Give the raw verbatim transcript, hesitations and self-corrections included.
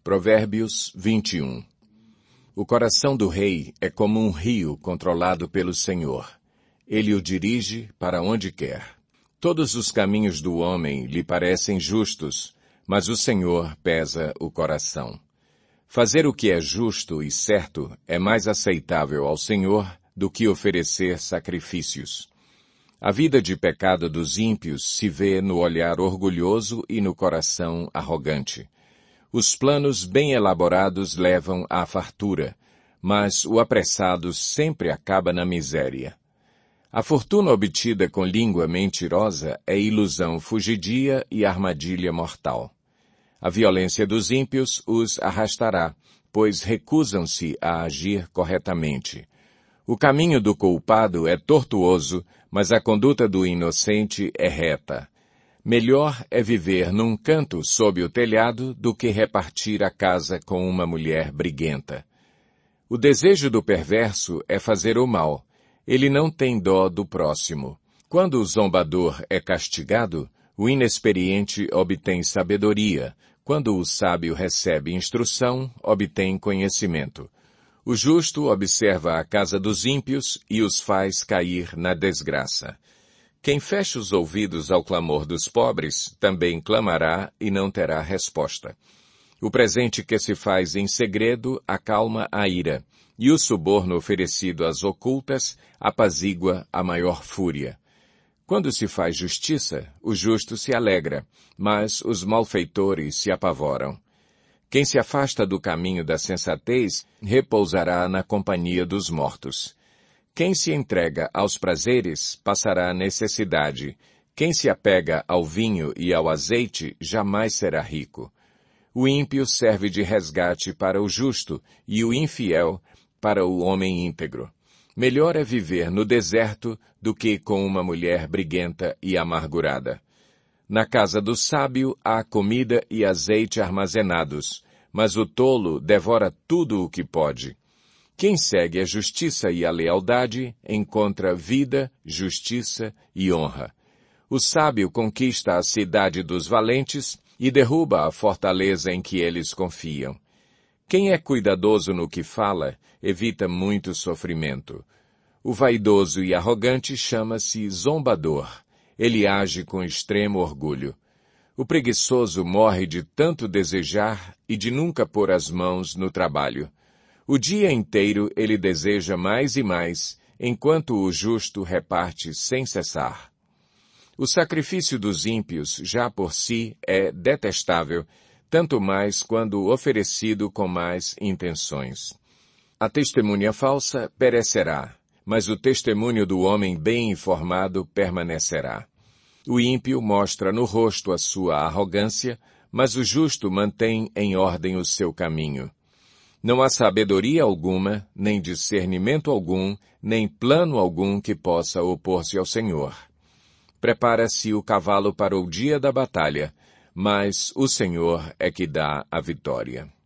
Provérbios vinte e um. O coração do rei é como um rio controlado pelo Senhor. Ele o dirige para onde quer. Todos os caminhos do homem lhe parecem justos, mas o Senhor pesa o coração. Fazer o que é justo e certo é mais aceitável ao Senhor do que oferecer sacrifícios. A vida de pecado dos ímpios se vê no olhar orgulhoso e no coração arrogante. Os planos bem elaborados levam à fartura, mas o apressado sempre acaba na miséria. A fortuna obtida com língua mentirosa é ilusão fugidia e armadilha mortal. A violência dos ímpios os arrastará, pois recusam-se a agir corretamente. O caminho do culpado é tortuoso, mas a conduta do inocente é reta. Melhor é viver num canto sob o telhado do que repartir a casa com uma mulher briguenta. O desejo do perverso é fazer o mal. Ele não tem dó do próximo. Quando o zombador é castigado, o inexperiente obtém sabedoria. Quando o sábio recebe instrução, obtém conhecimento. O justo observa a casa dos ímpios e os faz cair na desgraça. Quem fecha os ouvidos ao clamor dos pobres, também clamará e não terá resposta. O presente que se faz em segredo acalma a ira, e o suborno oferecido às ocultas apazigua a maior fúria. Quando se faz justiça, o justo se alegra, mas os malfeitores se apavoram. Quem se afasta do caminho da sensatez repousará na companhia dos mortos. Quem se entrega aos prazeres passará necessidade. Quem se apega ao vinho e ao azeite jamais será rico. O ímpio serve de resgate para o justo e o infiel para o homem íntegro. Melhor é viver no deserto do que com uma mulher briguenta e amargurada. Na casa do sábio há comida e azeite armazenados, mas o tolo devora tudo o que pode. Quem segue a justiça e a lealdade encontra vida, justiça e honra. O sábio conquista a cidade dos valentes e derruba a fortaleza em que eles confiam. Quem é cuidadoso no que fala, evita muito sofrimento. O vaidoso e arrogante chama-se zombador. Ele age com extremo orgulho. O preguiçoso morre de tanto desejar e de nunca pôr as mãos no trabalho. O dia inteiro ele deseja mais e mais, enquanto o justo reparte sem cessar. O sacrifício dos ímpios, já por si, é detestável, tanto mais quando oferecido com más intenções. A testemunha falsa perecerá, mas o testemunho do homem bem informado permanecerá. O ímpio mostra no rosto a sua arrogância, mas o justo mantém em ordem o seu caminho. Não há sabedoria alguma, nem discernimento algum, nem plano algum que possa opor-se ao Senhor. Prepara-se o cavalo para o dia da batalha, mas o Senhor é que dá a vitória.